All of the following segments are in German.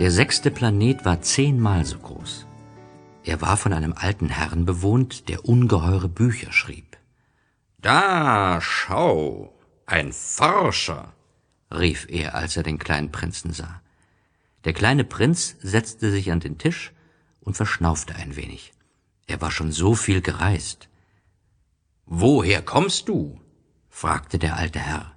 Der 6. Planet war 10-mal so groß. Er war von einem alten Herrn bewohnt, der ungeheure Bücher schrieb. »Da, schau, ein Forscher«, rief er, als er den kleinen Prinzen sah. Der kleine Prinz setzte sich an den Tisch und verschnaufte ein wenig. Er war schon so viel gereist. »Woher kommst du?« fragte der alte Herr.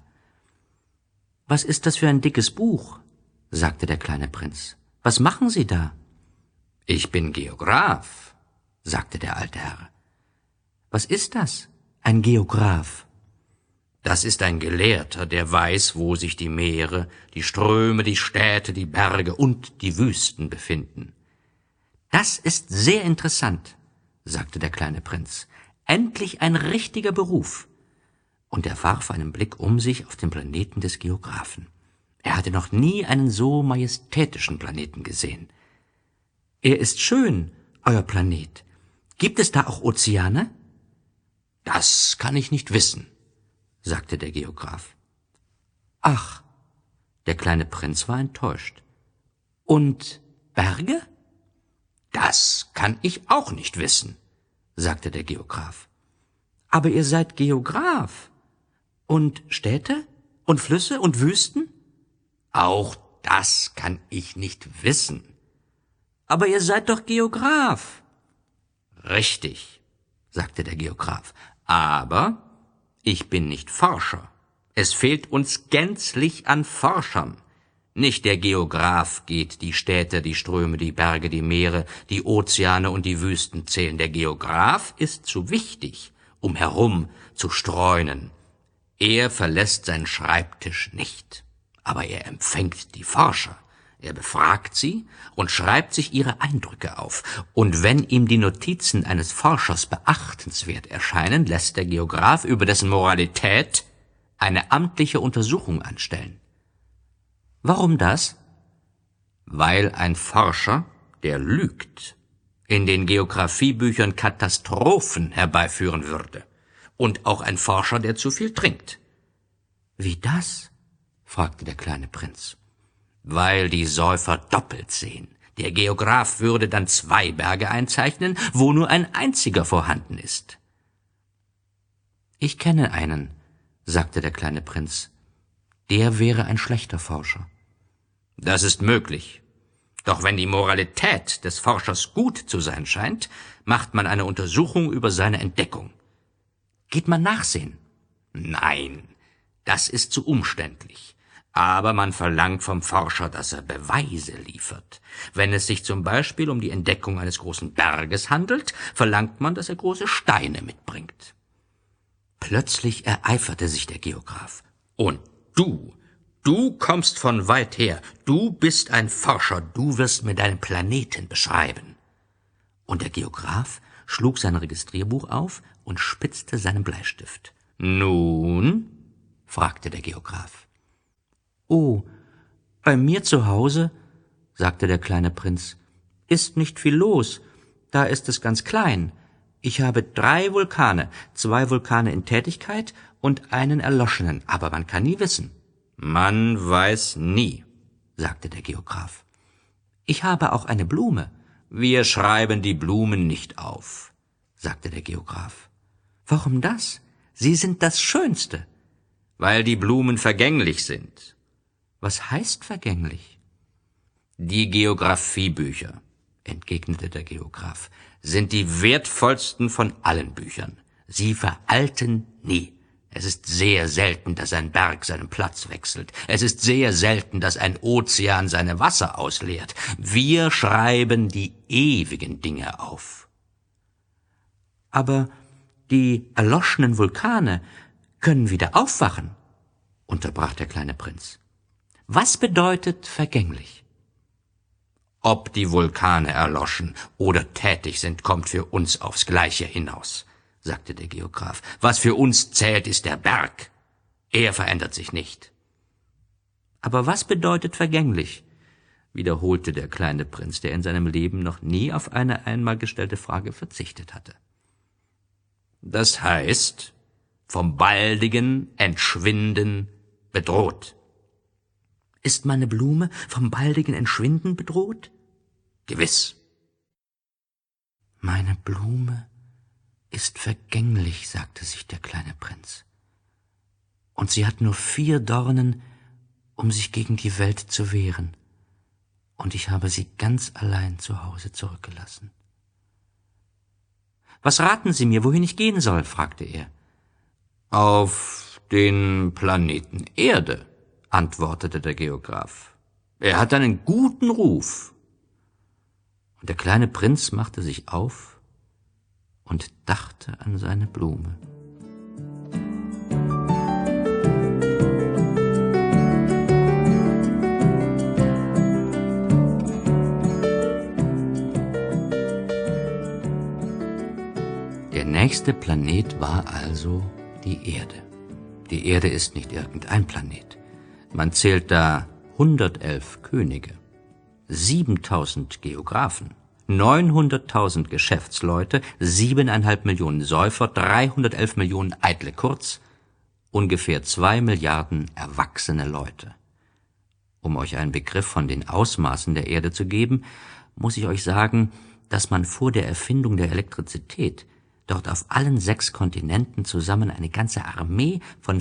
»Was ist das für ein dickes Buch?« sagte der kleine Prinz. »Was machen Sie da?« »Ich bin Geograph«, sagte der alte Herr. »Was ist das, ein Geograph?« »Das ist ein Gelehrter, der weiß, wo sich die Meere, die Ströme, die Städte, die Berge und die Wüsten befinden.« »Das ist sehr interessant«, sagte der kleine Prinz. »Endlich ein richtiger Beruf.« Und er warf einen Blick um sich auf den Planeten des Geographen. Er hatte noch nie einen so majestätischen Planeten gesehen. »Er ist schön, euer Planet. Gibt es da auch Ozeane?« »Das kann ich nicht wissen«, sagte der Geograph. »Ach«, der kleine Prinz war enttäuscht. »Und Berge?« »Das kann ich auch nicht wissen«, sagte der Geograph. »Aber ihr seid Geograph. Und Städte? Und Flüsse und Wüsten?« »Auch das kann ich nicht wissen.« »Aber ihr seid doch Geograph.« »Richtig«, sagte der Geograph, »aber ich bin nicht Forscher. Es fehlt uns gänzlich an Forschern. Nicht der Geograph geht die Städte, die Ströme, die Berge, die Meere, die Ozeane und die Wüsten zählen. Der Geograph ist zu wichtig, um herum zu streunen. Er verlässt seinen Schreibtisch nicht, aber er empfängt die Forscher. Er befragt sie und schreibt sich ihre Eindrücke auf. Und wenn ihm die Notizen eines Forschers beachtenswert erscheinen, lässt der Geograph über dessen Moralität eine amtliche Untersuchung anstellen. Warum das? Weil ein Forscher, der lügt, in den Geographiebüchern Katastrophen herbeiführen würde. Und auch ein Forscher, der zu viel trinkt. »Wie das?« fragte der kleine Prinz. »Weil die Säufer doppelt sehen. Der Geograph würde dann 2 Berge einzeichnen, wo nur ein einziger vorhanden ist.« »Ich kenne einen«, sagte der kleine Prinz. »Der wäre ein schlechter Forscher.« »Das ist möglich. Doch wenn die Moralität des Forschers gut zu sein scheint, macht man eine Untersuchung über seine Entdeckung.« »Geht man nachsehen?« »Nein, das ist zu umständlich. Aber man verlangt vom Forscher, dass er Beweise liefert. Wenn es sich zum Beispiel um die Entdeckung eines großen Berges handelt, verlangt man, dass er große Steine mitbringt.« Plötzlich ereiferte sich der Geograph. »Und du kommst von weit her. Du bist ein Forscher. Du wirst mir deinen Planeten beschreiben.« Und der Geograph schlug sein Registrierbuch auf und spitzte seinen Bleistift. »Nun?« fragte der Geograph. »Oh, bei mir zu Hause«, sagte der kleine Prinz, »ist nicht viel los. Da ist es ganz klein. Ich habe 3 Vulkane, 2 Vulkane in Tätigkeit und einen erloschenen, aber man kann nie wissen.« »Man weiß nie«, sagte der Geograph. »Ich habe auch eine Blume.« »Wir schreiben die Blumen nicht auf«, sagte der Geograph. »Warum das? Sie sind das Schönste.« »Weil die Blumen vergänglich sind.« »Was heißt vergänglich?« »Die Geographiebücher«, entgegnete der Geograph, »sind die wertvollsten von allen Büchern. Sie veralten nie. Es ist sehr selten, dass ein Berg seinen Platz wechselt. Es ist sehr selten, dass ein Ozean seine Wasser ausleert. Wir schreiben die ewigen Dinge auf.« »Aber die erloschenen Vulkane können wieder aufwachen«, unterbrach der kleine Prinz. »Was bedeutet vergänglich?« »Ob die Vulkane erloschen oder tätig sind, kommt für uns aufs Gleiche hinaus«, sagte der Geograph. »Was für uns zählt, ist der Berg. Er verändert sich nicht.« »Aber was bedeutet vergänglich?«, wiederholte der kleine Prinz, der in seinem Leben noch nie auf eine einmal gestellte Frage verzichtet hatte. »Das heißt, vom baldigen Entschwinden bedroht. Ist meine Blume vom baldigen Entschwinden bedroht? Gewiss. Meine Blume ist vergänglich, sagte sich der kleine Prinz. Und sie hat nur 4 Dornen, um sich gegen die Welt zu wehren. Und ich habe sie ganz allein zu Hause zurückgelassen. »Was raten Sie mir, wohin ich gehen soll?« fragte er. »Auf den Planeten Erde«, antwortete der Geograph. »Er hat einen guten Ruf.« Und der kleine Prinz machte sich auf und dachte an seine Blume. Der nächste Planet war also die Erde. Die Erde ist nicht irgendein Planet. Man zählt da 111 Könige, 7000 Geographen, 900.000 Geschäftsleute, 7,5 Millionen Säufer, 311 Millionen Eitle, kurz ungefähr 2 Milliarden erwachsene Leute. Um euch einen Begriff von den Ausmaßen der Erde zu geben, muss ich euch sagen, dass man vor der Erfindung der Elektrizität dort auf allen 6 Kontinenten zusammen eine ganze Armee von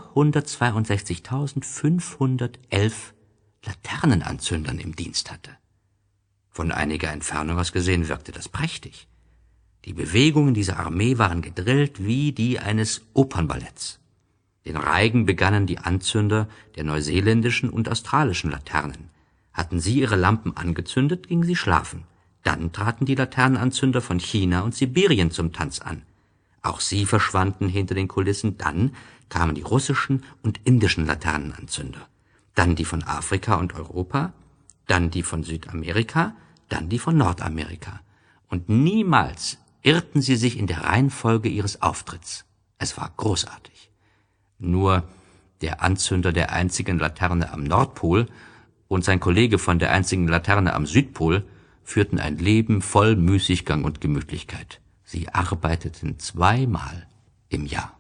462.511 Laternenanzündern im Dienst hatte. Von einiger Entfernung aus gesehen wirkte das prächtig. Die Bewegungen dieser Armee waren gedrillt wie die eines Opernballetts. Den Reigen begannen die Anzünder der neuseeländischen und australischen Laternen. Hatten sie ihre Lampen angezündet, gingen sie schlafen. Dann traten die Laternenanzünder von China und Sibirien zum Tanz an. Auch sie verschwanden hinter den Kulissen. Dann kamen die russischen und indischen Laternenanzünder. Dann die von Afrika und Europa, dann die von Südamerika, dann die von Nordamerika. Und niemals irrten sie sich in der Reihenfolge ihres Auftritts. Es war großartig. Nur der Anzünder der einzigen Laterne am Nordpol und sein Kollege von der einzigen Laterne am Südpol führten ein Leben voll Müßiggang und Gemütlichkeit. Sie arbeiteten 2-mal im Jahr.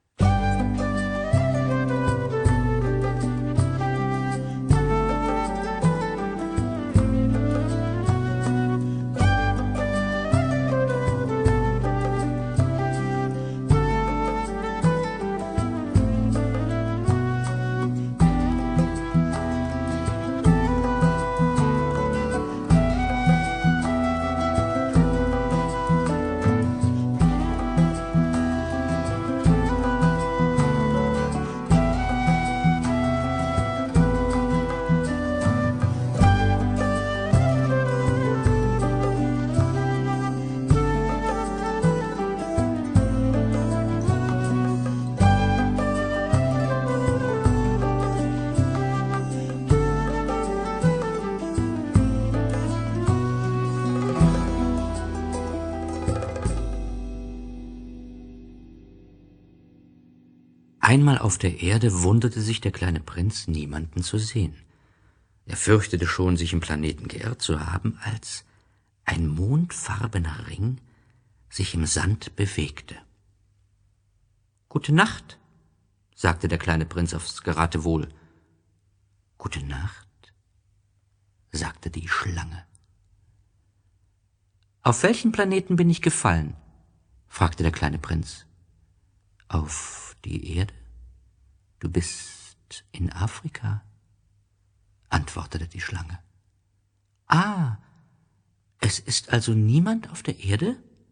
Einmal auf der Erde wunderte sich der kleine Prinz, niemanden zu sehen. Er fürchtete schon, sich im Planeten geirrt zu haben, als ein mondfarbener Ring sich im Sand bewegte. »Gute Nacht«, sagte der kleine Prinz aufs Geratewohl. »Gute Nacht«, sagte die Schlange. »Auf welchen Planeten bin ich gefallen?« fragte der kleine Prinz. »Auf die Erde. Du bist in Afrika«, antwortete die Schlange. »Ah, es ist also niemand auf der Erde?«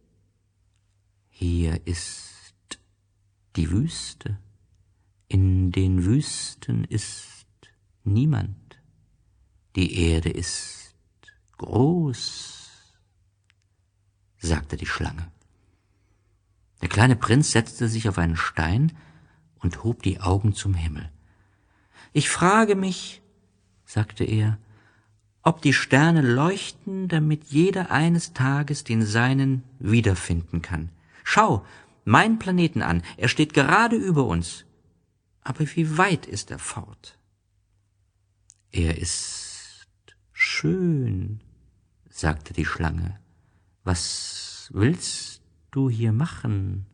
»Hier ist die Wüste. In den Wüsten ist niemand. Die Erde ist groß«, sagte die Schlange. Der kleine Prinz setzte sich auf einen Stein und hob die Augen zum Himmel. »Ich frage mich«, sagte er, »ob die Sterne leuchten, damit jeder eines Tages den seinen wiederfinden kann. Schau, meinen Planeten an, er steht gerade über uns. Aber wie weit ist er fort?« »Er ist schön«, sagte die Schlange. »Was willst du hier machen?«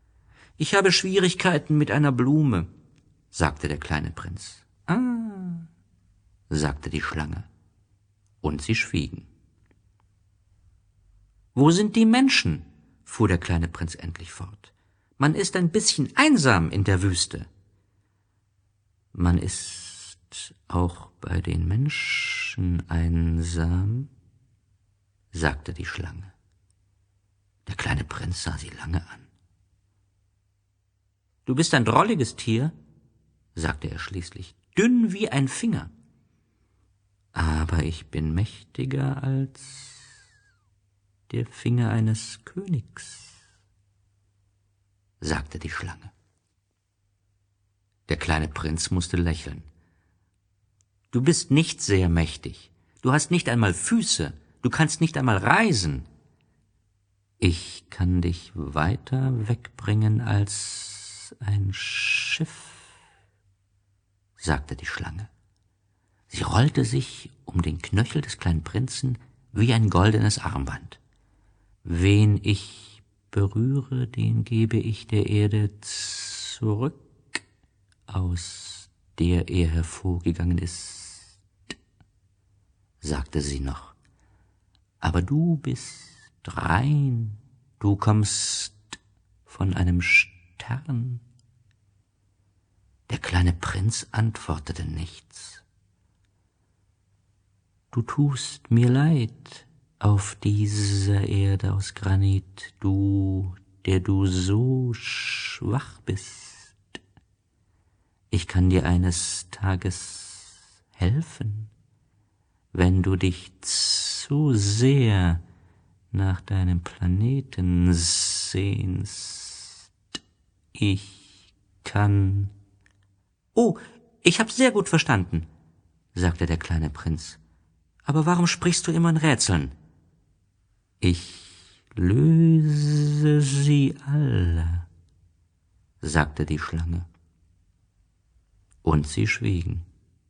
»Ich habe Schwierigkeiten mit einer Blume«, sagte der kleine Prinz. »Ah«, sagte die Schlange, und sie schwiegen. »Wo sind die Menschen?« fuhr der kleine Prinz endlich fort. »Man ist ein bisschen einsam in der Wüste.« »Man ist auch bei den Menschen einsam«, sagte die Schlange. Der kleine Prinz sah sie lange an. »Du bist ein drolliges Tier«, sagte er schließlich, »dünn wie ein Finger. Aber ich bin mächtiger als der Finger eines Königs«, sagte die Schlange. Der kleine Prinz musste lächeln. »Du bist nicht sehr mächtig. Du hast nicht einmal Füße. Du kannst nicht einmal reisen.« »Ich kann dich weiter wegbringen als ein Schiff«, sagte die Schlange. Sie rollte sich um den Knöchel des kleinen Prinzen wie ein goldenes Armband. »Wen ich berühre, den gebe ich der Erde zurück, aus der er hervorgegangen ist«, sagte sie noch. »Aber du bist rein, du kommst von einem Stern.« Der kleine Prinz antwortete nichts. »Du tust mir leid auf dieser Erde aus Granit, du, der du so schwach bist. Ich kann dir eines Tages helfen, wenn du dich zu sehr nach deinem Planeten sehnst. Ich kann...« »Oh, ich hab's sehr gut verstanden«, sagte der kleine Prinz. »Aber warum sprichst du immer in Rätseln?« »Ich löse sie alle«, sagte die Schlange. Und sie schwiegen.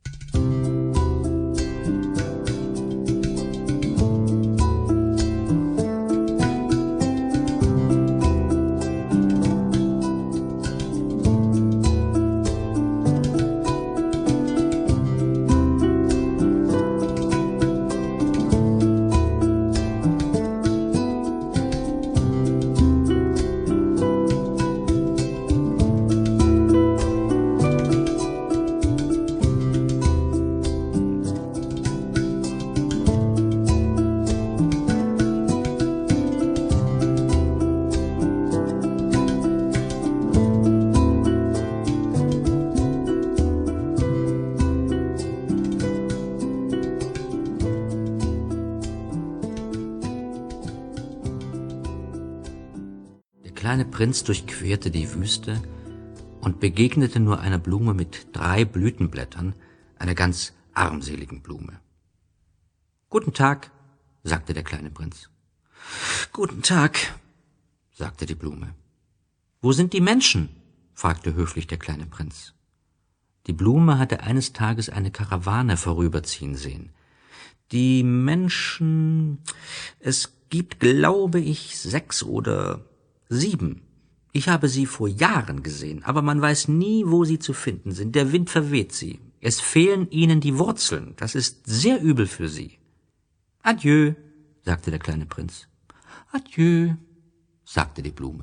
Der kleine Prinz durchquerte die Wüste und begegnete nur einer Blume mit 3 Blütenblättern, einer ganz armseligen Blume. »Guten Tag«, sagte der kleine Prinz. »Guten Tag«, sagte die Blume. »Wo sind die Menschen?« fragte höflich der kleine Prinz. Die Blume hatte eines Tages eine Karawane vorüberziehen sehen. »Die Menschen, es gibt, glaube ich, 6 oder 7. Ich habe sie vor Jahren gesehen, aber man weiß nie, wo sie zu finden sind. Der Wind verweht sie. Es fehlen ihnen die Wurzeln. Das ist sehr übel für sie.« »Adieu«, sagte der kleine Prinz. »Adieu«, sagte die Blume.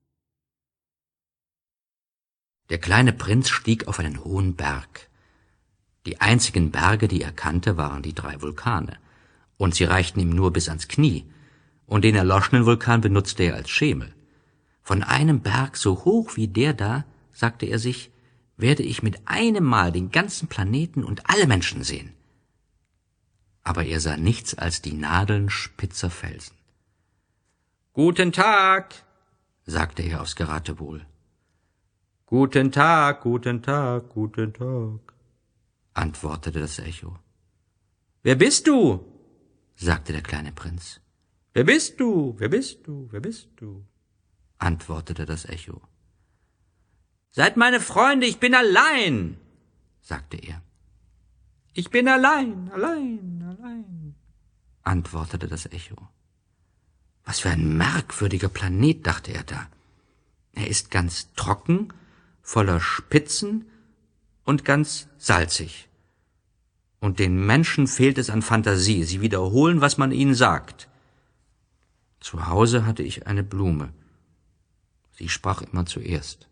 Der kleine Prinz stieg auf einen hohen Berg. Die einzigen Berge, die er kannte, waren die 3 Vulkane, und sie reichten ihm nur bis ans Knie, und den erloschenen Vulkan benutzte er als Schemel. Von einem Berg so hoch wie der da, sagte er sich, werde ich mit einem Mal den ganzen Planeten und alle Menschen sehen. Aber er sah nichts als die Nadeln spitzer Felsen. »Guten Tag«, sagte er aus Geratewohl. »Guten Tag, guten Tag, guten Tag«, antwortete das Echo. »Wer bist du?«, sagte der kleine Prinz. »Wer bist du? Wer bist du? Wer bist du?«, antwortete das Echo. »Seid meine Freunde, ich bin allein«, sagte er. »Ich bin allein, allein«, antwortete das Echo. »Was für ein merkwürdiger Planet«, dachte er da. »Er ist ganz trocken, voller Spitzen und ganz salzig. Und den Menschen fehlt es an Fantasie. Sie wiederholen, was man ihnen sagt. Zu Hause hatte ich eine Blume. Sie sprach immer zuerst.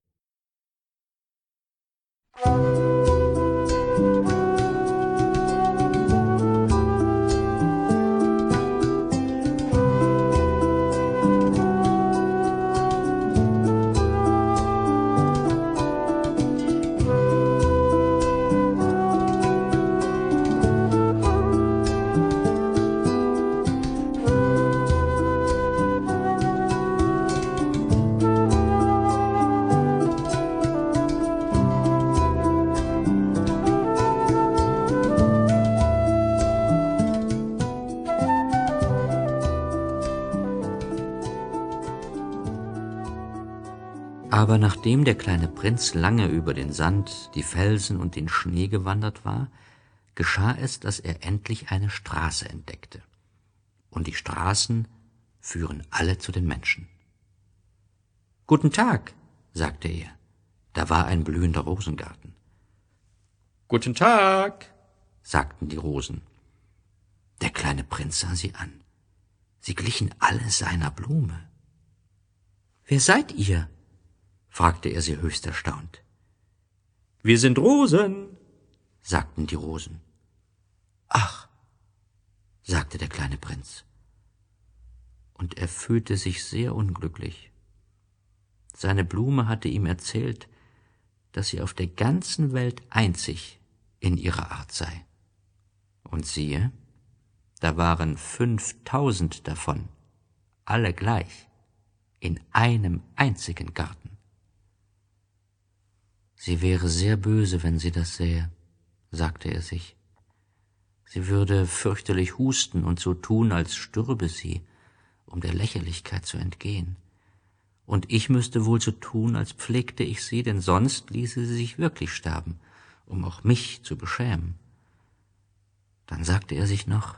Aber nachdem der kleine Prinz lange über den Sand, die Felsen und den Schnee gewandert war, geschah es, dass er endlich eine Straße entdeckte. Und die Straßen führen alle zu den Menschen. »Guten Tag«, sagte er. Da war ein blühender Rosengarten. »Guten Tag«, sagten die Rosen. Der kleine Prinz sah sie an. Sie glichen alle seiner Blume. »Wer seid ihr?« fragte er sie höchst erstaunt. »Wir sind Rosen«, sagten die Rosen. »Ach«, sagte der kleine Prinz. Und er fühlte sich sehr unglücklich. Seine Blume hatte ihm erzählt, dass sie auf der ganzen Welt einzig in ihrer Art sei. Und siehe, da waren 5000 davon, alle gleich, in einem einzigen Garten. Sie wäre sehr böse, wenn sie das sähe, sagte er sich. Sie würde fürchterlich husten und so tun, als stürbe sie, um der Lächerlichkeit zu entgehen. Und ich müsste wohl so tun, als pflegte ich sie, denn sonst ließe sie sich wirklich sterben, um auch mich zu beschämen. Dann sagte er sich noch,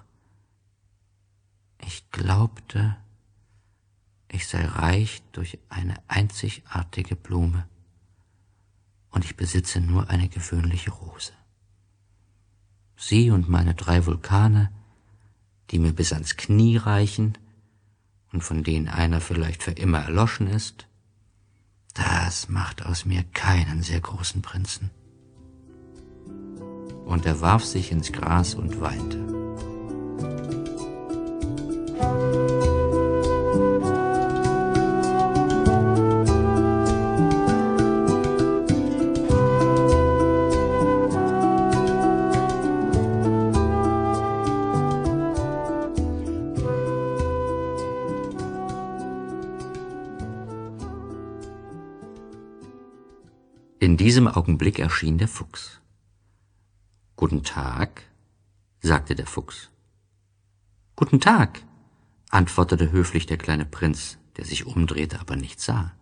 ich glaubte, ich sei reich durch eine einzigartige Blume, und ich besitze nur eine gewöhnliche Rose. Sie und meine 3 Vulkane, die mir bis ans Knie reichen und von denen einer vielleicht für immer erloschen ist, das macht aus mir keinen sehr großen Prinzen. Und er warf sich ins Gras und weinte. In diesem Augenblick erschien der Fuchs. »Guten Tag«, sagte der Fuchs. »Guten Tag«, antwortete höflich der kleine Prinz, der sich umdrehte, aber nichts sah.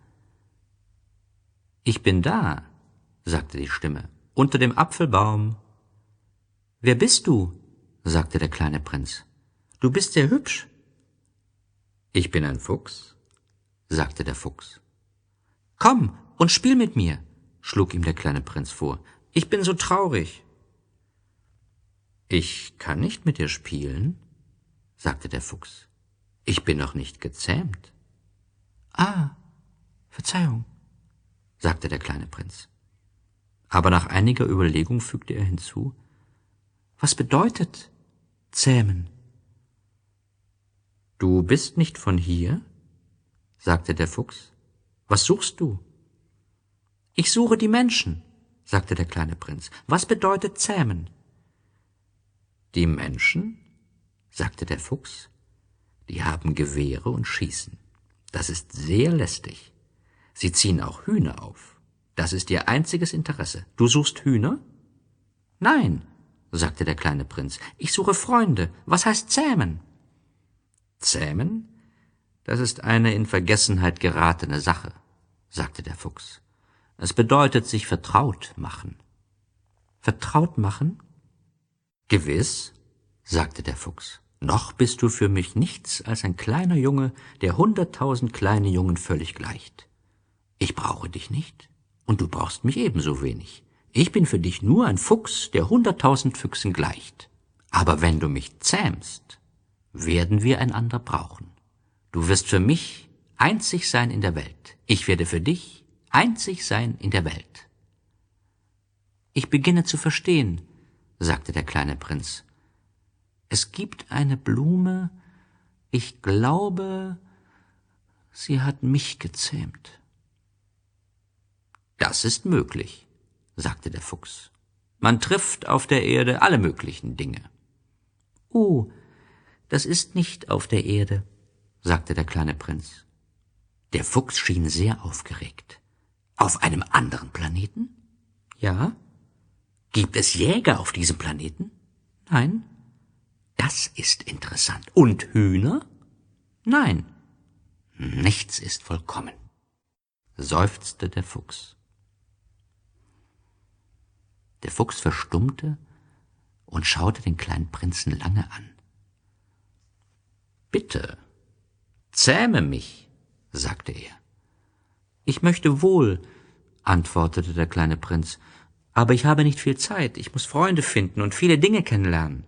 »Ich bin da«, sagte die Stimme, »unter dem Apfelbaum.« »Wer bist du?«, sagte der kleine Prinz. »Du bist sehr hübsch.« »Ich bin ein Fuchs«, sagte der Fuchs. »Komm und spiel mit mir«, schlug ihm der kleine Prinz vor. »Ich bin so traurig.« »Ich kann nicht mit dir spielen«, sagte der Fuchs. »Ich bin noch nicht gezähmt.« »Ah, Verzeihung«, sagte der kleine Prinz. Aber nach einiger Überlegung fügte er hinzu, »Was bedeutet zähmen?« »Du bist nicht von hier?«, sagte der Fuchs. »Was suchst du?« »Ich suche die Menschen«, sagte der kleine Prinz. »Was bedeutet zähmen?« »Die Menschen«, sagte der Fuchs, »die haben Gewehre und schießen. Das ist sehr lästig. Sie ziehen auch Hühner auf. Das ist ihr einziges Interesse. Du suchst Hühner?« »Nein«, sagte der kleine Prinz, »ich suche Freunde. Was heißt zähmen?« »Zähmen? Das ist eine in Vergessenheit geratene Sache«, sagte der Fuchs. »Es bedeutet sich vertraut machen.« »Vertraut machen?« »Gewiss«, sagte der Fuchs. »Noch bist du für mich nichts als ein kleiner Junge, der 100.000 kleine Jungen völlig gleicht. Ich brauche dich nicht, und du brauchst mich ebenso wenig. Ich bin für dich nur ein Fuchs, der 100.000 Füchsen gleicht. Aber wenn du mich zähmst, werden wir einander brauchen. Du wirst für mich einzig sein in der Welt. Ich werde für dich einzig sein in der Welt. Ich beginne zu verstehen, sagte der kleine Prinz. Es gibt eine Blume, ich glaube, sie hat mich gezähmt. Das ist möglich, sagte der Fuchs. Man trifft auf der Erde alle möglichen Dinge. Oh, das ist nicht auf der Erde, sagte der kleine Prinz. Der Fuchs schien sehr aufgeregt. Auf einem anderen Planeten? Ja. Gibt es Jäger auf diesem Planeten? Nein. Das ist interessant. Und Hühner? Nein. Nichts ist vollkommen, seufzte der Fuchs. Der Fuchs verstummte und schaute den kleinen Prinzen lange an. »Bitte, zähme mich«, sagte er. »Ich möchte wohl«, antwortete der kleine Prinz, »aber ich habe nicht viel Zeit, ich muss Freunde finden und viele Dinge kennenlernen.«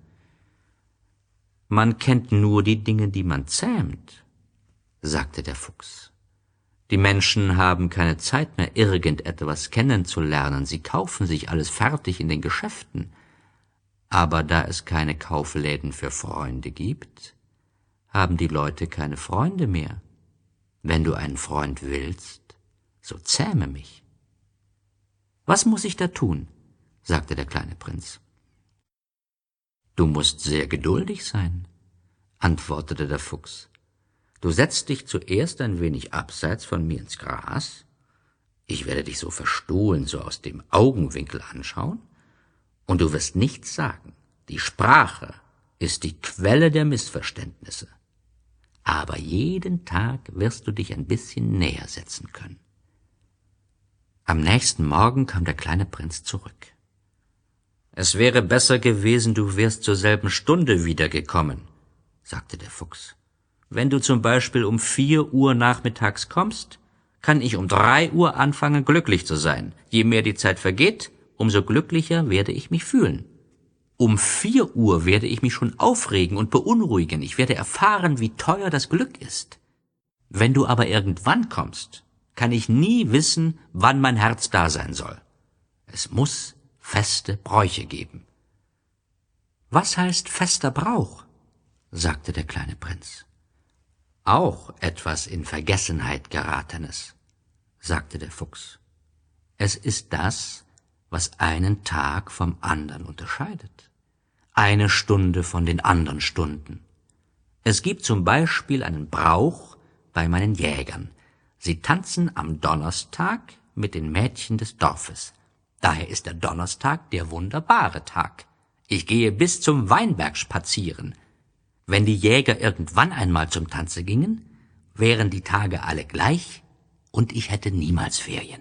»Man kennt nur die Dinge, die man zähmt«, sagte der Fuchs. »Die Menschen haben keine Zeit mehr, irgendetwas kennenzulernen, sie kaufen sich alles fertig in den Geschäften. Aber da es keine Kaufläden für Freunde gibt, haben die Leute keine Freunde mehr. Wenn du einen Freund willst, so zähme mich.« »Was muss ich da tun?« sagte der kleine Prinz. »Du musst sehr geduldig sein«, antwortete der Fuchs. »Du setzt dich zuerst ein wenig abseits von mir ins Gras. Ich werde dich so verstohlen, so aus dem Augenwinkel anschauen, und du wirst nichts sagen. Die Sprache ist die Quelle der Missverständnisse. Aber jeden Tag wirst du dich ein bisschen näher setzen können.« Am nächsten Morgen kam der kleine Prinz zurück. »Es wäre besser gewesen, du wärst zur selben Stunde wiedergekommen«, sagte der Fuchs. »Wenn du zum Beispiel um 4 Uhr nachmittags kommst, kann ich um 3 Uhr anfangen, glücklich zu sein. Je mehr die Zeit vergeht, umso glücklicher werde ich mich fühlen. Um 4 Uhr werde ich mich schon aufregen und beunruhigen. Ich werde erfahren, wie teuer das Glück ist. Wenn du aber irgendwann kommst, kann ich nie wissen, wann mein Herz da sein soll. Es muss feste Bräuche geben.« »Was heißt fester Brauch?« sagte der kleine Prinz. »Auch etwas in Vergessenheit geratenes«, sagte der Fuchs. »Es ist das, was einen Tag vom anderen unterscheidet, eine Stunde von den anderen Stunden. Es gibt zum Beispiel einen Brauch bei meinen Jägern. Sie tanzen am Donnerstag mit den Mädchen des Dorfes. Daher ist der Donnerstag der wunderbare Tag. Ich gehe bis zum Weinberg spazieren. Wenn die Jäger irgendwann einmal zum Tanze gingen, wären die Tage alle gleich und ich hätte niemals Ferien.«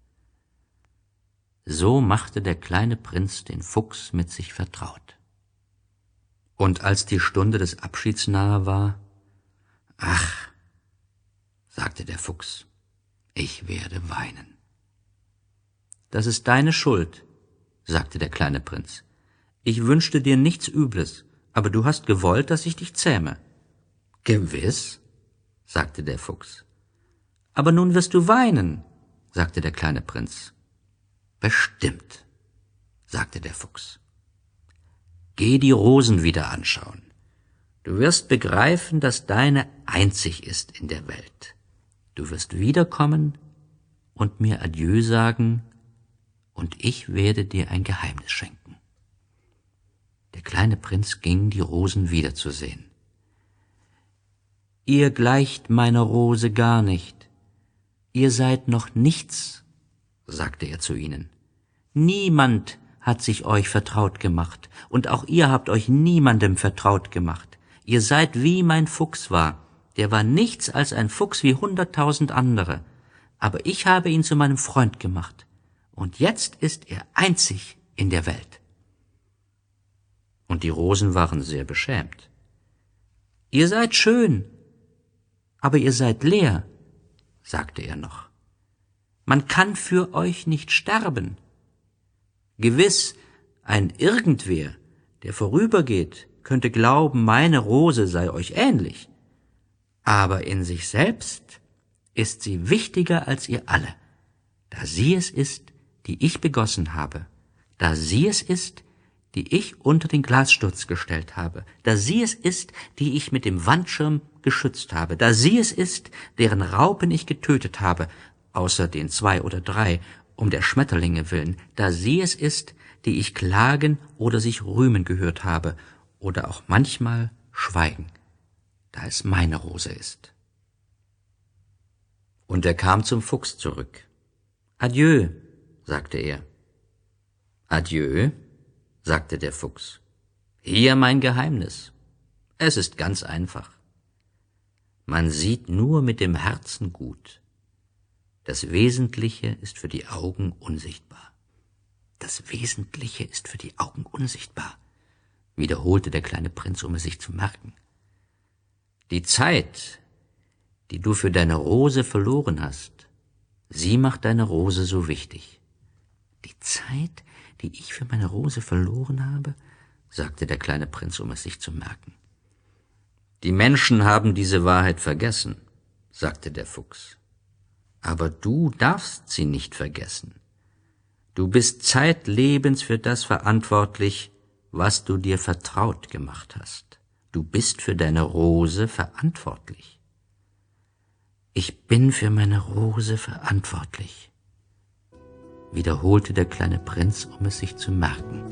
So machte der kleine Prinz den Fuchs mit sich vertraut. Und als die Stunde des Abschieds nahe war, »Ach«, sagte der Fuchs, »ich werde weinen.« »Das ist deine Schuld«, sagte der kleine Prinz. »Ich wünschte dir nichts Übles, aber du hast gewollt, dass ich dich zähme.« »Gewiss«, sagte der Fuchs. »Aber nun wirst du weinen«, sagte der kleine Prinz. »Bestimmt«, sagte der Fuchs. »Geh die Rosen wieder anschauen. Du wirst begreifen, dass deine einzig ist in der Welt. Du wirst wiederkommen und mir Adieu sagen, und ich werde dir ein Geheimnis schenken.« Der kleine Prinz ging, die Rosen wiederzusehen. »Ihr gleicht meiner Rose gar nicht. Ihr seid noch nichts«, sagte er zu ihnen. »Niemand hat sich euch vertraut gemacht, und auch ihr habt euch niemandem vertraut gemacht. Ihr seid wie mein Fuchs war. Der war nichts als ein Fuchs wie 100.000 andere. Aber ich habe ihn zu meinem Freund gemacht. Und jetzt ist er einzig in der Welt.« Und die Rosen waren sehr beschämt. »Ihr seid schön, aber ihr seid leer«, sagte er noch. »Man kann für euch nicht sterben. Gewiss, ein Irgendwer, der vorübergeht, könnte glauben, meine Rose sei euch ähnlich. Aber in sich selbst ist sie wichtiger als ihr alle, da sie es ist, die ich begossen habe, da sie es ist, die ich unter den Glassturz gestellt habe, da sie es ist, die ich mit dem Wandschirm geschützt habe, da sie es ist, deren Raupen ich getötet habe, außer den 2 oder 3, um der Schmetterlinge willen, da sie es ist, die ich klagen oder sich rühmen gehört habe, oder auch manchmal schweigen, da es meine Rose ist. Und er kam zum Fuchs zurück. »Adieu«, sagte er. »Adieu«, sagte der Fuchs. »Hier mein Geheimnis. Es ist ganz einfach. Man sieht nur mit dem Herzen gut. Das Wesentliche ist für die Augen unsichtbar.« »Das Wesentliche ist für die Augen unsichtbar«, wiederholte der kleine Prinz, um es sich zu merken. »Die Zeit, die du für deine Rose verloren hast, sie macht deine Rose so wichtig.« »Die Zeit, die ich für meine Rose verloren habe?«, sagte der kleine Prinz, um es sich zu merken. »Die Menschen haben diese Wahrheit vergessen«, sagte der Fuchs. »Aber du darfst sie nicht vergessen. Du bist zeitlebens für das verantwortlich, was du dir vertraut gemacht hast. Du bist für deine Rose verantwortlich.« »Ich bin für meine Rose verantwortlich«, wiederholte der kleine Prinz, um es sich zu merken.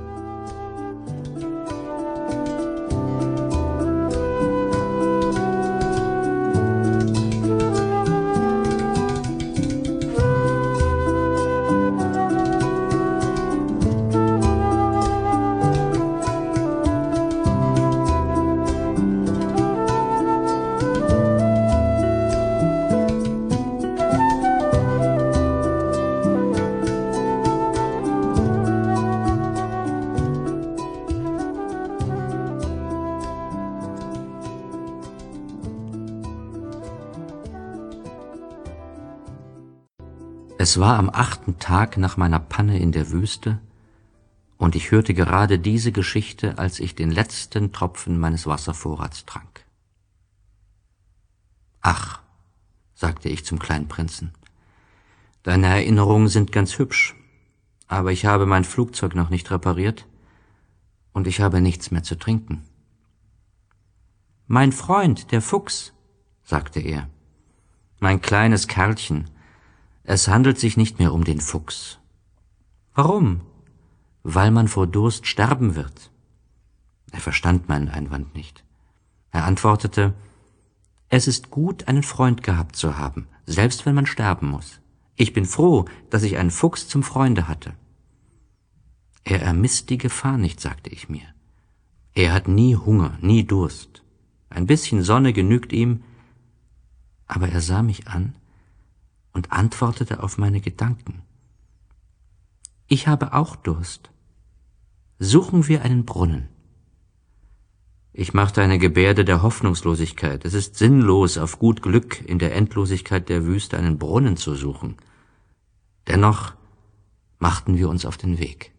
Es war am 8. Tag nach meiner Panne in der Wüste, und ich hörte gerade diese Geschichte, als ich den letzten Tropfen meines Wasservorrats trank. »Ach«, sagte ich zum kleinen Prinzen, »deine Erinnerungen sind ganz hübsch, aber ich habe mein Flugzeug noch nicht repariert, und ich habe nichts mehr zu trinken.« »Mein Freund, der Fuchs«, sagte er, »mein kleines Kerlchen, es handelt sich nicht mehr um den Fuchs.« »Warum?« »Weil man vor Durst sterben wird.« Er verstand meinen Einwand nicht. Er antwortete, »Es ist gut, einen Freund gehabt zu haben, selbst wenn man sterben muss. Ich bin froh, dass ich einen Fuchs zum Freunde hatte.« »Er ermisst die Gefahr nicht«, sagte ich mir. »Er hat nie Hunger, nie Durst. Ein bisschen Sonne genügt ihm.« Aber er sah mich an und antwortete auf meine Gedanken. »Ich habe auch Durst. Suchen wir einen Brunnen.« Ich machte eine Gebärde der Hoffnungslosigkeit. Es ist sinnlos, auf gut Glück in der Endlosigkeit der Wüste einen Brunnen zu suchen. Dennoch machten wir uns auf den Weg.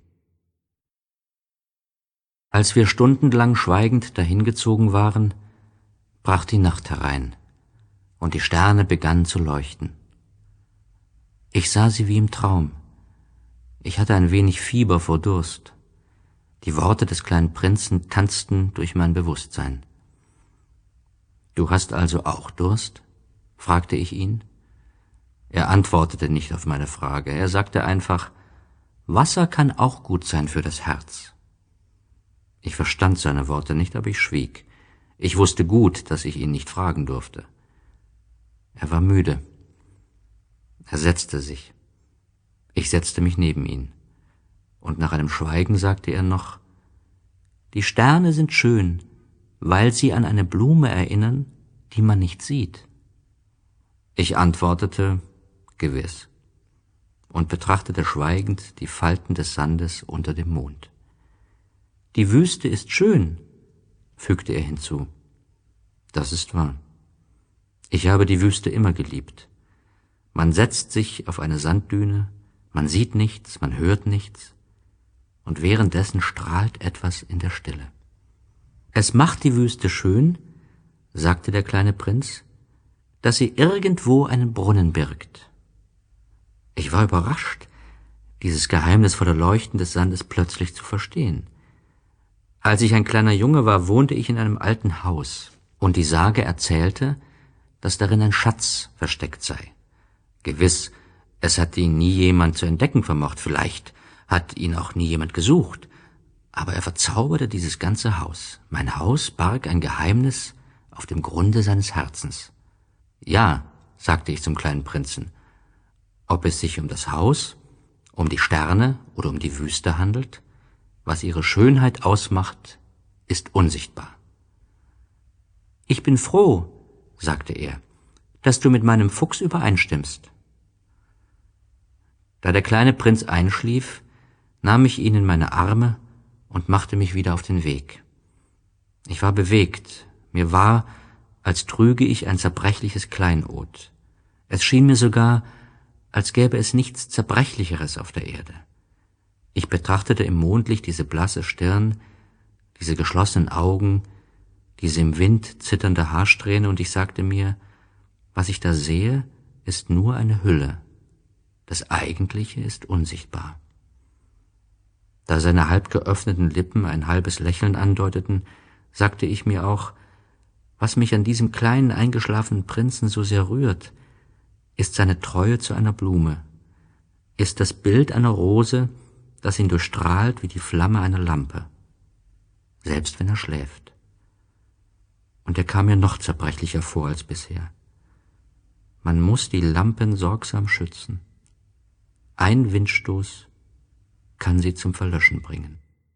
Als wir stundenlang schweigend dahingezogen waren, brach die Nacht herein, und die Sterne begannen zu leuchten. Ich sah sie wie im Traum. Ich hatte ein wenig Fieber vor Durst. Die Worte des kleinen Prinzen tanzten durch mein Bewusstsein. »Du hast also auch Durst?« fragte ich ihn. Er antwortete nicht auf meine Frage. Er sagte einfach, »Wasser kann auch gut sein für das Herz.« Ich verstand seine Worte nicht, aber ich schwieg. Ich wusste gut, dass ich ihn nicht fragen durfte. Er war müde. Er setzte sich. Ich setzte mich neben ihn. Und nach einem Schweigen sagte er noch, »Die Sterne sind schön, weil sie an eine Blume erinnern, die man nicht sieht.« Ich antwortete, »Gewiss«, und betrachtete schweigend die Falten des Sandes unter dem Mond. »Die Wüste ist schön«, fügte er hinzu. »Das ist wahr. Ich habe die Wüste immer geliebt. Man setzt sich auf eine Sanddüne, man sieht nichts, man hört nichts, und währenddessen strahlt etwas in der Stille. Es macht die Wüste schön, sagte der kleine Prinz, dass sie irgendwo einen Brunnen birgt. Ich war überrascht, dieses geheimnisvolle Leuchten des Sandes plötzlich zu verstehen. Als ich ein kleiner Junge war, wohnte ich in einem alten Haus, und die Sage erzählte, dass darin ein Schatz versteckt sei. Gewiss, es hat ihn nie jemand zu entdecken vermocht, vielleicht hat ihn auch nie jemand gesucht, aber er verzauberte dieses ganze Haus. Mein Haus barg ein Geheimnis auf dem Grunde seines Herzens. Ja, sagte ich zum kleinen Prinzen, ob es sich um das Haus, um die Sterne oder um die Wüste handelt, was ihre Schönheit ausmacht, ist unsichtbar. Ich bin froh, sagte er, dass du mit meinem Fuchs übereinstimmst. Da der kleine Prinz einschlief, nahm ich ihn in meine Arme und machte mich wieder auf den Weg. Ich war bewegt, mir war, als trüge ich ein zerbrechliches Kleinod. Es schien mir sogar, als gäbe es nichts Zerbrechlicheres auf der Erde. Ich betrachtete im Mondlicht diese blasse Stirn, diese geschlossenen Augen, diese im Wind zitternde Haarsträhne, und ich sagte mir, was ich da sehe, ist nur eine Hülle. Das Eigentliche ist unsichtbar. Da seine halb geöffneten Lippen ein halbes Lächeln andeuteten, sagte ich mir auch, was mich an diesem kleinen eingeschlafenen Prinzen so sehr rührt, ist seine Treue zu einer Blume, ist das Bild einer Rose, das ihn durchstrahlt wie die Flamme einer Lampe, selbst wenn er schläft. Und er kam mir noch zerbrechlicher vor als bisher. Man muss die Lampen sorgsam schützen. Ein Windstoß kann sie zum Verlöschen bringen.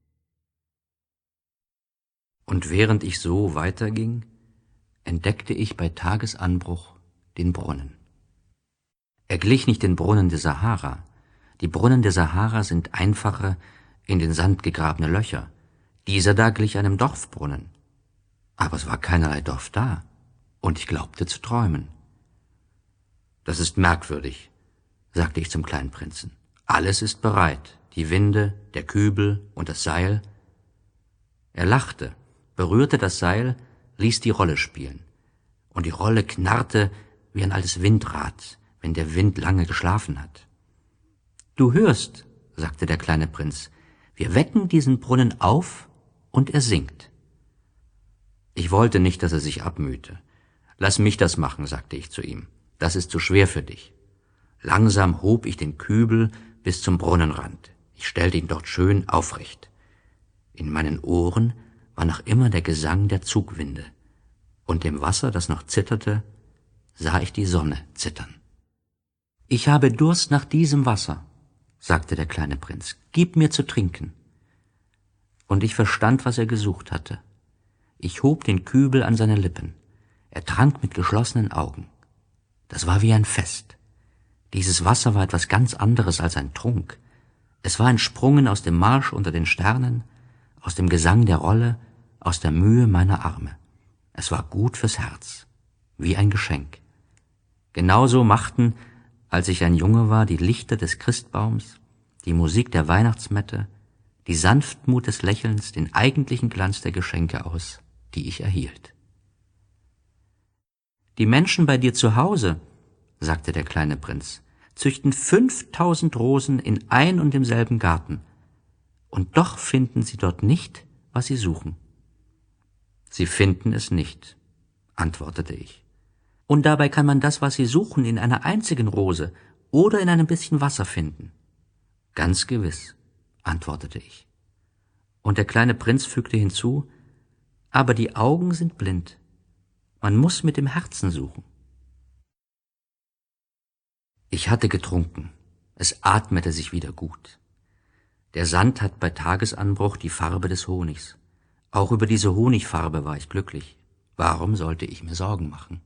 Und während ich so weiterging, entdeckte ich bei Tagesanbruch den Brunnen. Er glich nicht den Brunnen der Sahara. Die Brunnen der Sahara sind einfache, in den Sand gegrabene Löcher. Dieser da glich einem Dorfbrunnen. Aber es war keinerlei Dorf da, und ich glaubte zu träumen. Das ist merkwürdig, sagte ich zum kleinen Prinzen. Alles ist bereit, die Winde, der Kübel und das Seil. Er lachte, berührte das Seil, ließ die Rolle spielen. Und die Rolle knarrte wie ein altes Windrad, wenn der Wind lange geschlafen hat. »Du hörst«, sagte der kleine Prinz, »wir wecken diesen Brunnen auf, und er singt.« Ich wollte nicht, dass er sich abmühte. »Lass mich das machen«, sagte ich zu ihm. »Das ist zu schwer für dich.« Langsam hob ich den Kübel bis zum Brunnenrand. Ich stellte ihn dort schön aufrecht. In meinen Ohren war noch immer der Gesang der Zugwinde, und im Wasser, das noch zitterte, sah ich die Sonne zittern. »Ich habe Durst nach diesem Wasser«, sagte der kleine Prinz. »Gib mir zu trinken.« Und ich verstand, was er gesucht hatte. Ich hob den Kübel an seine Lippen. Er trank mit geschlossenen Augen. Das war wie ein Fest. Dieses Wasser war etwas ganz anderes als ein Trunk. Es war entsprungen aus dem Marsch unter den Sternen, aus dem Gesang der Rolle, aus der Mühe meiner Arme. Es war gut fürs Herz, wie ein Geschenk. Genauso machten, als ich ein Junge war, die Lichter des Christbaums, die Musik der Weihnachtsmette, die Sanftmut des Lächelns den eigentlichen Glanz der Geschenke aus, die ich erhielt. »Die Menschen bei dir zu Hause«, sagte der kleine Prinz, »züchten 5000 Rosen in ein und demselben Garten, und doch finden sie dort nicht, was sie suchen.« »Sie finden es nicht«, antwortete ich. »Und dabei kann man das, was sie suchen, in einer einzigen Rose oder in einem bisschen Wasser finden.« »Ganz gewiss«, antwortete ich. Und der kleine Prinz fügte hinzu, »aber die Augen sind blind. Man muss mit dem Herzen suchen.« Ich hatte getrunken. Es atmete sich wieder gut. Der Sand hat bei Tagesanbruch die Farbe des Honigs. Auch über diese Honigfarbe war ich glücklich. Warum sollte ich mir Sorgen machen?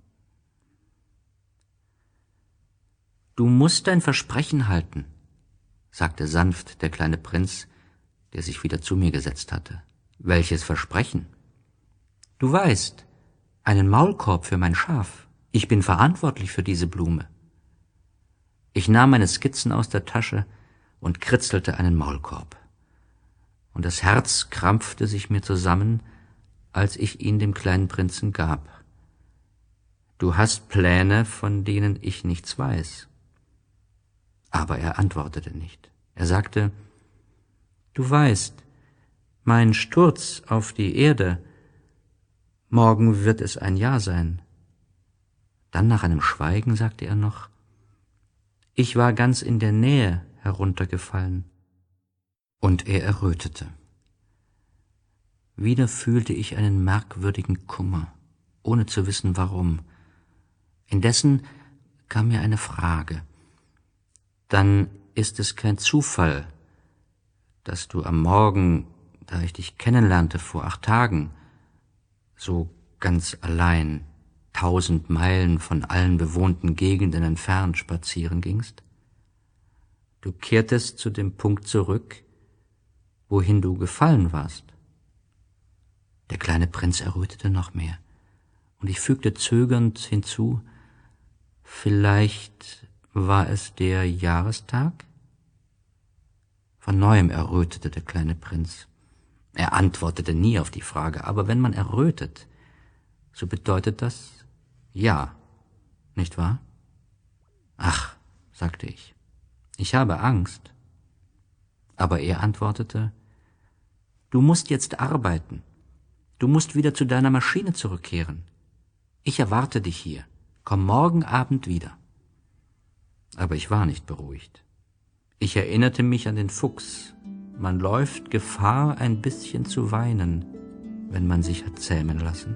»Du musst dein Versprechen halten«, sagte sanft der kleine Prinz, der sich wieder zu mir gesetzt hatte. »Welches Versprechen?« »Du weißt, einen Maulkorb für mein Schaf. Ich bin verantwortlich für diese Blume.« Ich nahm meine Skizzen aus der Tasche und kritzelte einen Maulkorb. und das Herz krampfte sich mir zusammen, als ich ihn dem kleinen Prinzen gab. »Du hast Pläne, von denen ich nichts weiß.« Aber er antwortete nicht. Er sagte, »Du weißt, mein Sturz auf die Erde, morgen wird es ein Jahr sein.« Dann nach einem Schweigen sagte er noch, »Ich war ganz in der Nähe heruntergefallen.« Und er errötete. Wieder fühlte ich einen merkwürdigen Kummer, ohne zu wissen warum. Indessen kam mir eine Frage. »Dann ist es kein Zufall, dass du am Morgen, da ich dich kennenlernte vor 8 Tagen, so ganz allein 1000 Meilen von allen bewohnten Gegenden entfernt spazieren gingst? Du kehrtest zu dem Punkt zurück, wohin du gefallen warst.« Der kleine Prinz errötete noch mehr, und ich fügte zögernd hinzu, »Vielleicht war es der Jahrestag?« Von neuem errötete der kleine Prinz. Er antwortete nie auf die Frage, aber wenn man errötet, so bedeutet das ja, nicht wahr? »Ach«, sagte ich habe Angst.« Aber er antwortete, »Du musst jetzt arbeiten. Du musst wieder zu deiner Maschine zurückkehren. Ich erwarte dich hier. Komm morgen Abend wieder.« Aber ich war nicht beruhigt. Ich erinnerte mich an den Fuchs. Man läuft Gefahr, ein bisschen zu weinen, wenn man sich hat zähmen lassen.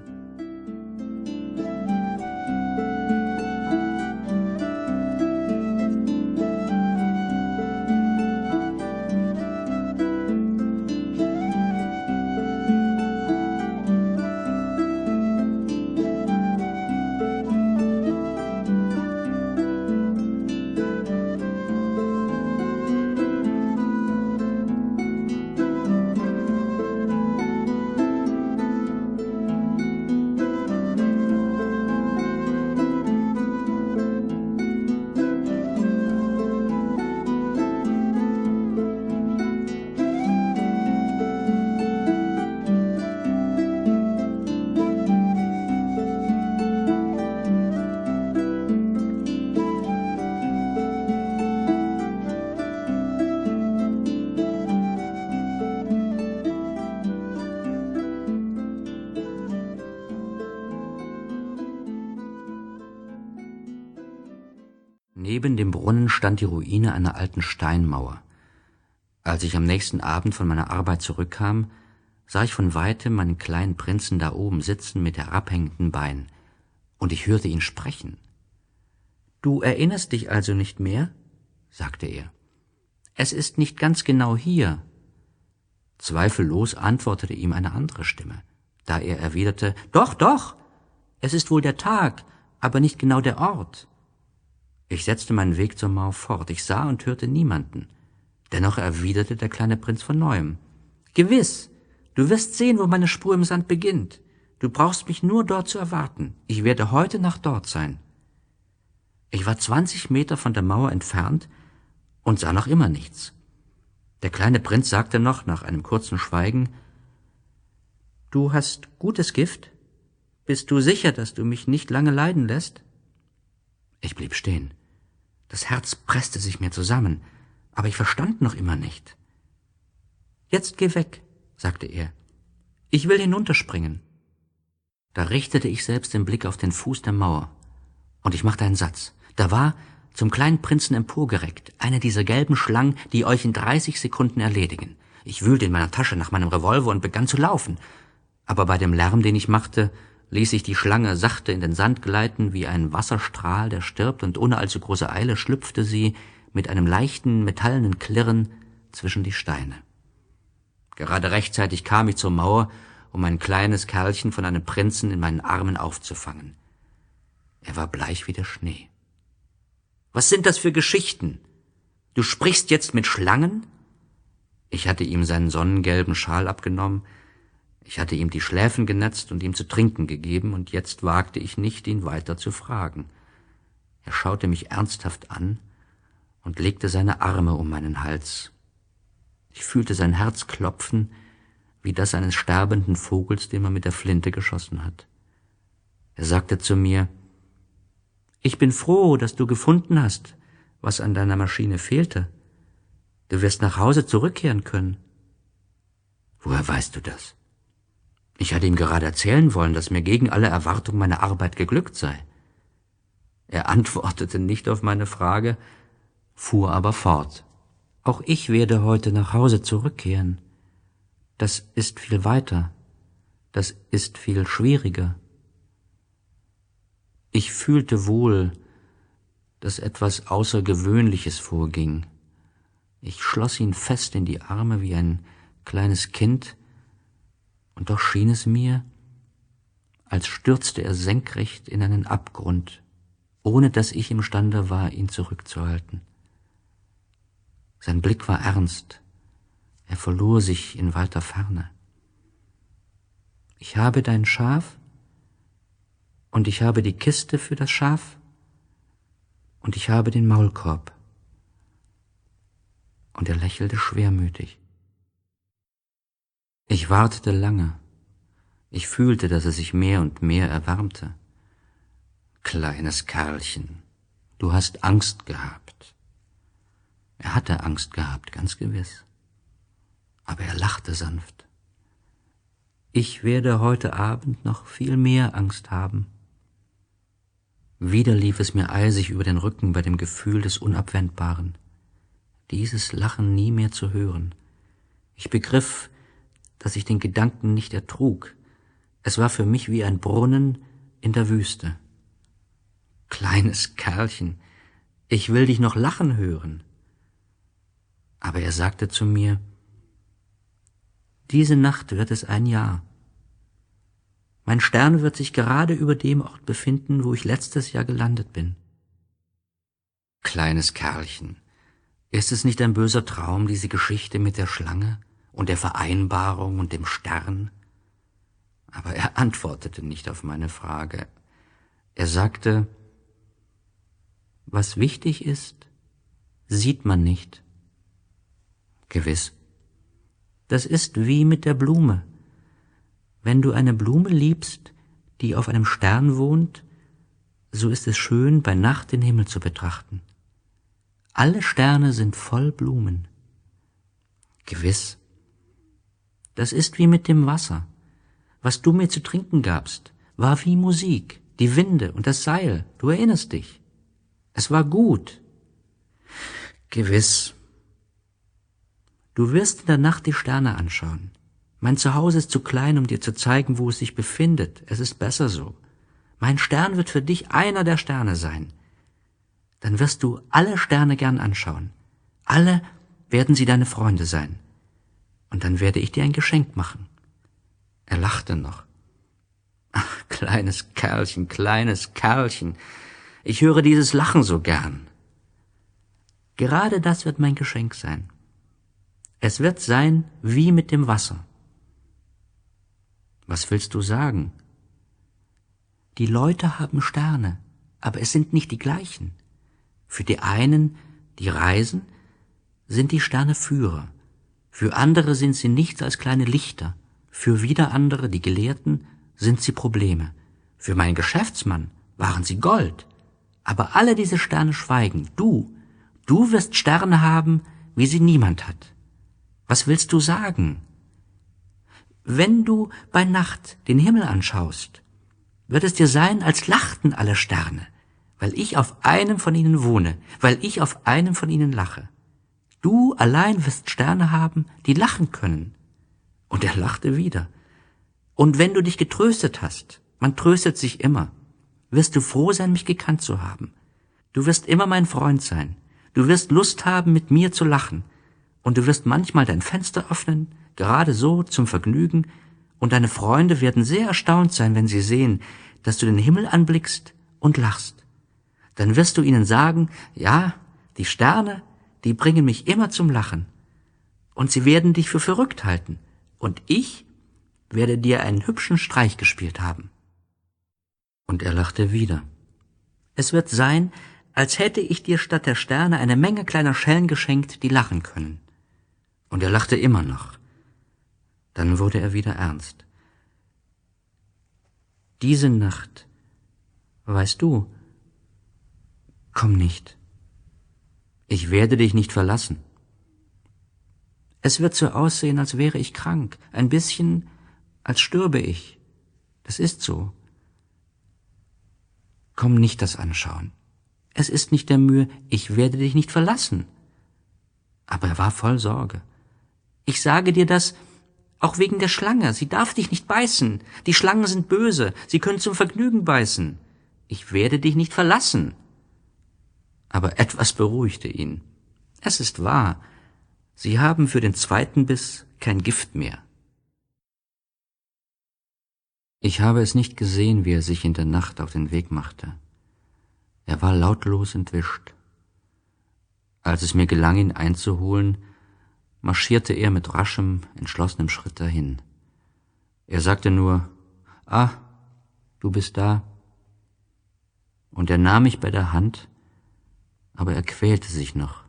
Neben dem Brunnen stand die Ruine einer alten Steinmauer. Als ich am nächsten Abend von meiner Arbeit zurückkam, sah ich von weitem meinen kleinen Prinzen da oben sitzen mit herabhängenden Beinen, und ich hörte ihn sprechen. »Du erinnerst dich also nicht mehr?« sagte er. »Es ist nicht ganz genau hier.« Zweifellos antwortete ihm eine andere Stimme, da er erwiderte, »Doch, doch, es ist wohl der Tag, aber nicht genau der Ort.« Ich setzte meinen Weg zur Mauer fort. Ich sah und hörte niemanden. Dennoch erwiderte der kleine Prinz von neuem, »Gewiss, du wirst sehen, wo meine Spur im Sand beginnt. Du brauchst mich nur dort zu erwarten. Ich werde heute Nacht dort sein.« Ich war 20 Meter von der Mauer entfernt und sah noch immer nichts. Der kleine Prinz sagte noch nach einem kurzen Schweigen, »Du hast gutes Gift? Bist du sicher, dass du mich nicht lange leiden lässt?« Ich blieb stehen. Das Herz presste sich mir zusammen, aber ich verstand noch immer nicht. »Jetzt geh weg«, sagte er. »Ich will hinunterspringen.« Da richtete ich selbst den Blick auf den Fuß der Mauer, und ich machte einen Satz. Da war, zum kleinen Prinzen emporgereckt, eine dieser gelben Schlangen, die euch in 30 Sekunden erledigen. Ich wühlte in meiner Tasche nach meinem Revolver und begann zu laufen. Aber bei dem Lärm, den ich machte, ließ sich die Schlange sachte in den Sand gleiten wie ein Wasserstrahl, der stirbt, und ohne allzu große Eile schlüpfte sie mit einem leichten, metallenen Klirren zwischen die Steine. Gerade rechtzeitig kam ich zur Mauer, um ein kleines Kerlchen von einem Prinzen in meinen Armen aufzufangen. Er war bleich wie der Schnee. »Was sind das für Geschichten? Du sprichst jetzt mit Schlangen?« Ich hatte ihm seinen sonnengelben Schal abgenommen, ich hatte ihm die Schläfen genetzt und ihm zu trinken gegeben, und jetzt wagte ich nicht, ihn weiter zu fragen. Er schaute mich ernsthaft an und legte seine Arme um meinen Hals. Ich fühlte sein Herz klopfen, wie das eines sterbenden Vogels, den man mit der Flinte geschossen hat. Er sagte zu mir: »Ich bin froh, dass du gefunden hast, was an deiner Maschine fehlte. Du wirst nach Hause zurückkehren können.« »Woher weißt du das?« Ich hatte ihm gerade erzählen wollen, dass mir gegen alle Erwartung meine Arbeit geglückt sei. Er antwortete nicht auf meine Frage, fuhr aber fort: »Auch ich werde heute nach Hause zurückkehren. Das ist viel weiter. Das ist viel schwieriger.« Ich fühlte wohl, dass etwas Außergewöhnliches vorging. Ich schloss ihn fest in die Arme wie ein kleines Kind, und doch schien es mir, als stürzte er senkrecht in einen Abgrund, ohne dass ich imstande war, ihn zurückzuhalten. Sein Blick war ernst, er verlor sich in weiter Ferne. »Ich habe dein Schaf, und ich habe die Kiste für das Schaf, und ich habe den Maulkorb.« Und er lächelte schwermütig. Ich wartete lange. Ich fühlte, dass er sich mehr und mehr erwärmte. »Kleines Kerlchen, du hast Angst gehabt.« Er hatte Angst gehabt, ganz gewiss. Aber er lachte sanft. »Ich werde heute Abend noch viel mehr Angst haben.« Wieder lief es mir eisig über den Rücken bei dem Gefühl des Unabwendbaren, dieses Lachen nie mehr zu hören. Ich begriff, dass ich den Gedanken nicht ertrug. Es war für mich wie ein Brunnen in der Wüste. »Kleines Kerlchen, ich will dich noch lachen hören.« Aber er sagte zu mir: »Diese Nacht wird es ein Jahr. Mein Stern wird sich gerade über dem Ort befinden, wo ich letztes Jahr gelandet bin.« »Kleines Kerlchen, ist es nicht ein böser Traum, diese Geschichte mit der Schlange und der Vereinbarung und dem Stern?« Aber er antwortete nicht auf meine Frage. Er sagte: »Was wichtig ist, sieht man nicht.« »Gewiss. Das ist wie mit der Blume. Wenn du eine Blume liebst, die auf einem Stern wohnt, so ist es schön, bei Nacht den Himmel zu betrachten. Alle Sterne sind voll Blumen.« »Gewiss. Das ist wie mit dem Wasser. Was du mir zu trinken gabst, war wie Musik, die Winde und das Seil, du erinnerst dich. Es war gut.« »Gewiss. Du wirst in der Nacht die Sterne anschauen. Mein Zuhause ist zu klein, um dir zu zeigen, wo es sich befindet. Es ist besser so. Mein Stern wird für dich einer der Sterne sein. Dann wirst du alle Sterne gern anschauen. Alle werden sie deine Freunde sein. Und dann werde ich dir ein Geschenk machen.« Er lachte noch. »Ach, kleines Kerlchen, ich höre dieses Lachen so gern.« »Gerade das wird mein Geschenk sein. Es wird sein wie mit dem Wasser.« »Was willst du sagen?« »Die Leute haben Sterne, aber es sind nicht die gleichen. Für die einen, die reisen, sind die Sterne Führer. Für andere sind sie nichts als kleine Lichter. Für wieder andere, die Gelehrten, sind sie Probleme. Für meinen Geschäftsmann waren sie Gold. Aber alle diese Sterne schweigen. Du wirst Sterne haben, wie sie niemand hat. Was willst du sagen? Wenn du bei Nacht den Himmel anschaust, wird es dir sein, als lachten alle Sterne, weil ich auf einem von ihnen wohne, weil ich auf einem von ihnen lache. Du allein wirst Sterne haben, die lachen können.« Und er lachte wieder. »Und wenn du dich getröstet hast, man tröstet sich immer, wirst du froh sein, mich gekannt zu haben. Du wirst immer mein Freund sein. Du wirst Lust haben, mit mir zu lachen. Und du wirst manchmal dein Fenster öffnen, gerade so zum Vergnügen, und deine Freunde werden sehr erstaunt sein, wenn sie sehen, dass du den Himmel anblickst und lachst. Dann wirst du ihnen sagen: Ja, die Sterne, die bringen mich immer zum Lachen. Und sie werden dich für verrückt halten. Und ich werde dir einen hübschen Streich gespielt haben.« Und er lachte wieder. »Es wird sein, als hätte ich dir statt der Sterne eine Menge kleiner Schellen geschenkt, die lachen können. Und er lachte immer noch. Dann wurde er wieder ernst. Diese Nacht, weißt du, komm nicht. Ich werde dich nicht verlassen. Es wird so aussehen, als wäre ich krank, ein bisschen, als stürbe ich. Das ist so. Komm nicht das anschauen. Es ist nicht der Mühe, ich werde dich nicht verlassen. Aber er war voll Sorge. Ich sage dir das auch wegen der Schlange. Sie darf dich nicht beißen. Die Schlangen sind böse. Sie können zum Vergnügen beißen. Ich werde dich nicht verlassen. Aber etwas beruhigte ihn. Es ist wahr. Sie haben für den zweiten Biss kein Gift mehr. Ich habe es nicht gesehen, wie er sich in der Nacht auf den Weg machte. Er war lautlos entwischt. Als es mir gelang, ihn einzuholen, marschierte er mit raschem, entschlossenem Schritt dahin. Er sagte nur, »Ah, du bist da.« Und er nahm mich bei der Hand, aber er quälte sich noch.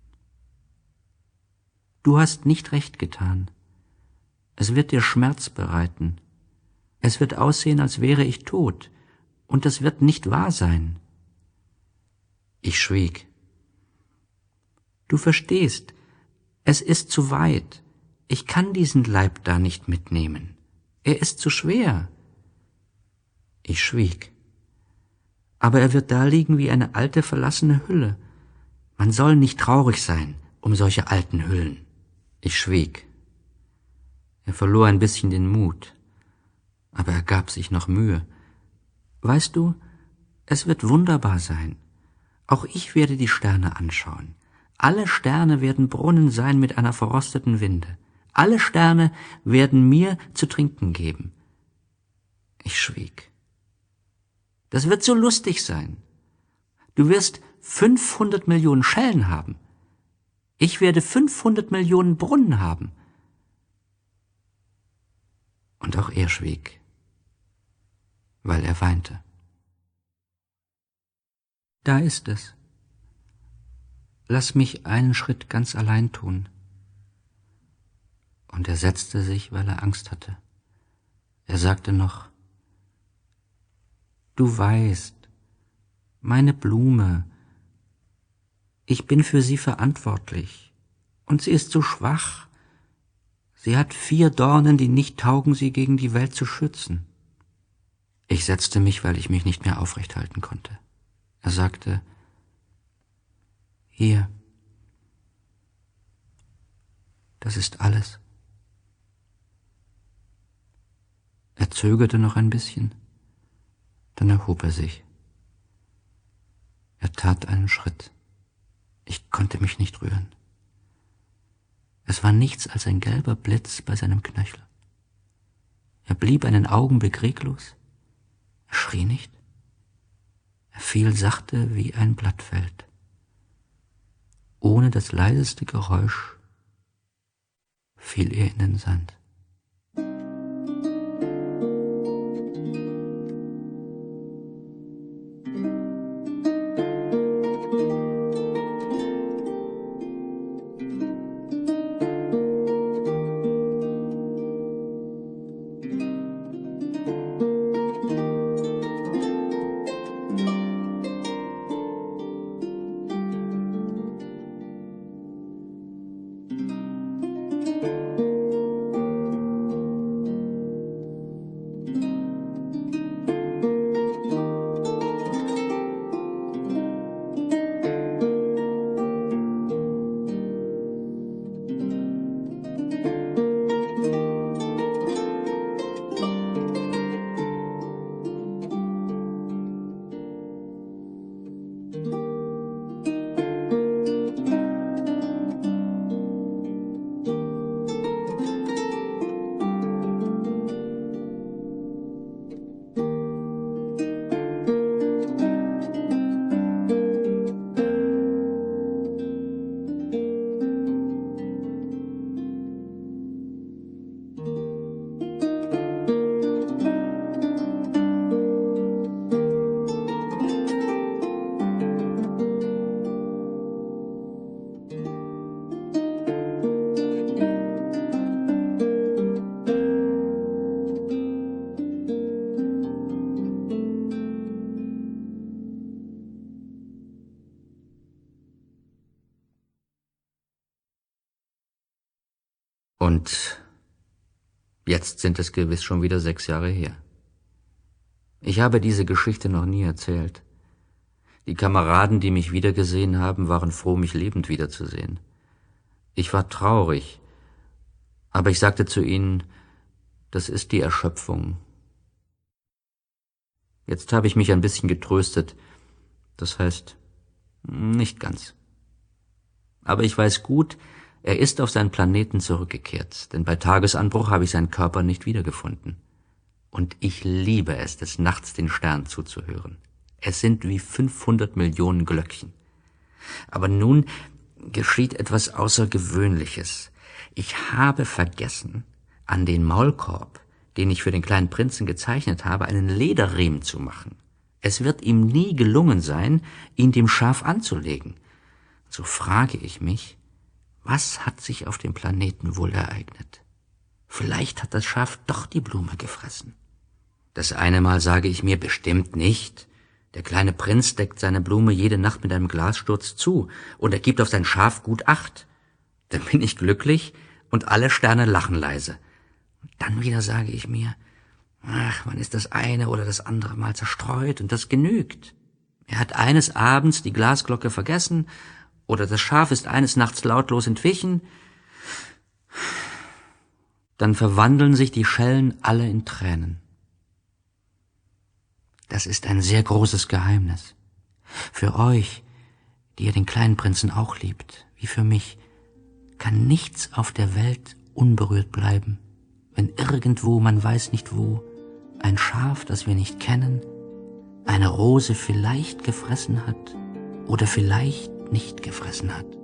»Du hast nicht recht getan. Es wird dir Schmerz bereiten. Es wird aussehen, als wäre ich tot, und das wird nicht wahr sein.« Ich schwieg. »Du verstehst, es ist zu weit. Ich kann diesen Leib da nicht mitnehmen. Er ist zu schwer.« Ich schwieg. »Aber er wird da liegen wie eine alte, verlassene Hülle. Man soll nicht traurig sein um solche alten Hüllen.« Ich schwieg. Er verlor ein bisschen den Mut, aber er gab sich noch Mühe. »Weißt du, es wird wunderbar sein. Auch ich werde die Sterne anschauen. Alle Sterne werden Brunnen sein mit einer verrosteten Winde. Alle Sterne werden mir zu trinken geben.« Ich schwieg. »Das wird so lustig sein. Du wirst 500 Millionen Schellen haben. Ich werde 500 Millionen Brunnen haben.« Und auch er schwieg, weil er weinte. »Da ist es. Lass mich einen Schritt ganz allein tun.« Und er setzte sich, weil er Angst hatte. Er sagte noch, »Du weißt, meine Blume, ich bin für sie verantwortlich, und sie ist so schwach. Sie hat 4 Dornen, die nicht taugen, sie gegen die Welt zu schützen.« Ich setzte mich, weil ich mich nicht mehr aufrecht halten konnte. Er sagte, »Hier, das ist alles.« Er zögerte noch ein bisschen, dann erhob er sich. Er tat einen Schritt. Ich konnte mich nicht rühren. Es war nichts als ein gelber Blitz bei seinem Knöchel. Er blieb einen Augenblick reglos. Er schrie nicht. Er fiel sachte, wie ein Blatt fällt. Ohne das leiseste Geräusch fiel er in den Sand. Und jetzt sind es gewiss schon wieder 6 Jahre her. Ich habe diese Geschichte noch nie erzählt. Die Kameraden, die mich wiedergesehen haben, waren froh, mich lebend wiederzusehen. Ich war traurig, aber ich sagte zu ihnen, das ist die Erschöpfung. Jetzt habe ich mich ein bisschen getröstet, das heißt, nicht ganz. Aber ich weiß gut, er ist auf seinen Planeten zurückgekehrt, denn bei Tagesanbruch habe ich seinen Körper nicht wiedergefunden. Und ich liebe es, des Nachts den Sternen zuzuhören. Es sind wie 500 Millionen Glöckchen. Aber nun geschieht etwas Außergewöhnliches. Ich habe vergessen, an den Maulkorb, den ich für den kleinen Prinzen gezeichnet habe, einen Lederriemen zu machen. Es wird ihm nie gelungen sein, ihn dem Schaf anzulegen. So frage ich mich, was hat sich auf dem Planeten wohl ereignet? Vielleicht hat das Schaf doch die Blume gefressen. Das eine Mal sage ich mir, bestimmt nicht. Der kleine Prinz deckt seine Blume jede Nacht mit einem Glassturz zu und er gibt auf sein Schaf gut Acht. Dann bin ich glücklich und alle Sterne lachen leise. Und dann wieder sage ich mir, ach, man ist das eine oder das andere Mal zerstreut und das genügt. Er hat eines Abends die Glasglocke vergessen oder das Schaf ist eines Nachts lautlos entwichen. Dann verwandeln sich die Schellen alle in Tränen. Das ist ein sehr großes Geheimnis. Für euch, die ihr den kleinen Prinzen auch liebt, wie für mich, kann nichts auf der Welt unberührt bleiben, wenn irgendwo, man weiß nicht wo, ein Schaf, das wir nicht kennen, eine Rose vielleicht gefressen hat oder vielleicht nicht gefressen hat.